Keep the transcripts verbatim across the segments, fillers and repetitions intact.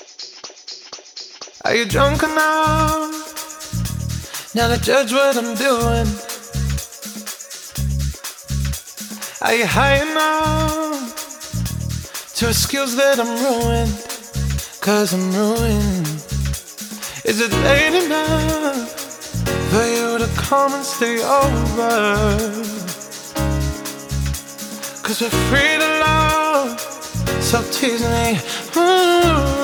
Are you drunk enough now to judge what I'm doing? Are you high enough to excuse that I'm ruined? Cause I'm ruined. Is it late enough for you to come and stay over? Cause we're free to love, so tease me. Ooh.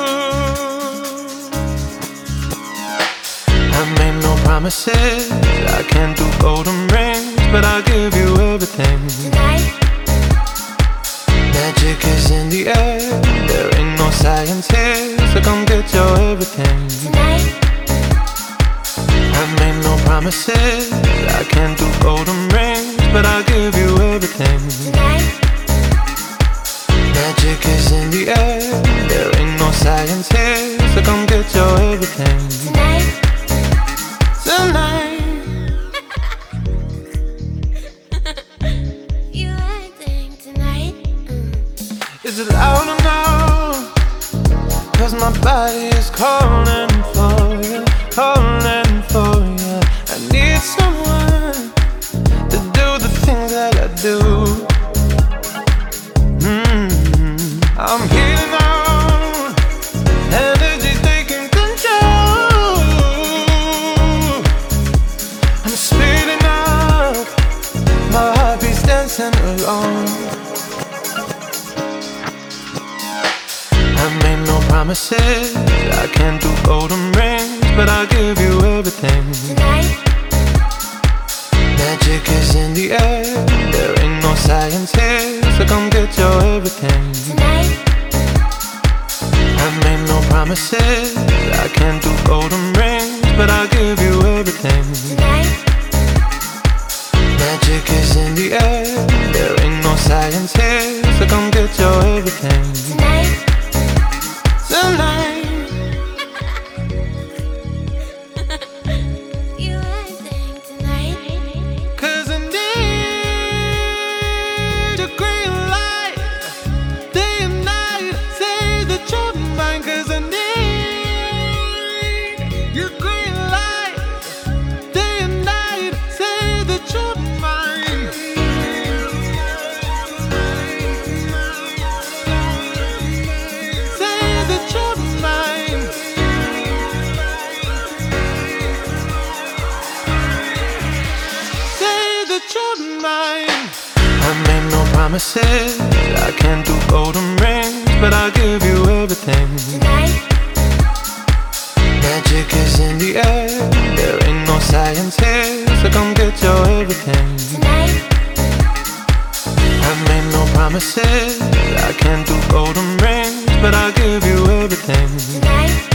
I made no promises, I can't do golden rings, but I'll give you everything. Tonight, Magic is in the air, there ain't no science here, so come get your everything. tonight, I made no promises, I can't do golden rings, but I'll give you everything. tonight, Magic is in the air, there ain't no science here, so come get your everything. tonight. Tonight, You acting tonight. Mm. is it loud enough? Cause my body is calling for you, calling for you. I need someone to do the things that I do. Mm-hmm. I'm healing out, energy's taking control. I'm speeding up, my heartbeat's dancing along. I made no promises, I can't do golden rings, but I'll give you everything. Tonight, Magic is in the air, there ain't no science here, so come get your everything. tonight, I made no promises, I can't do golden rings, but I'll give you everything. tonight, Magic is in the air, there ain't no science here, so come get your everything. tonight. Tonight, You acting tonight. cause I need your green light, day and night, say that you're mine. Cause I need your green light, day and night, say that you're mine. Say that you're mine. Say that you're mine. I made no promises, I can't do golden rings, but I'll give you everything. Tonight, Magic is in the air, there ain't no science here, so come get your everything. tonight, I made no promises, I can't do golden rings, but I'll give you everything. tonight,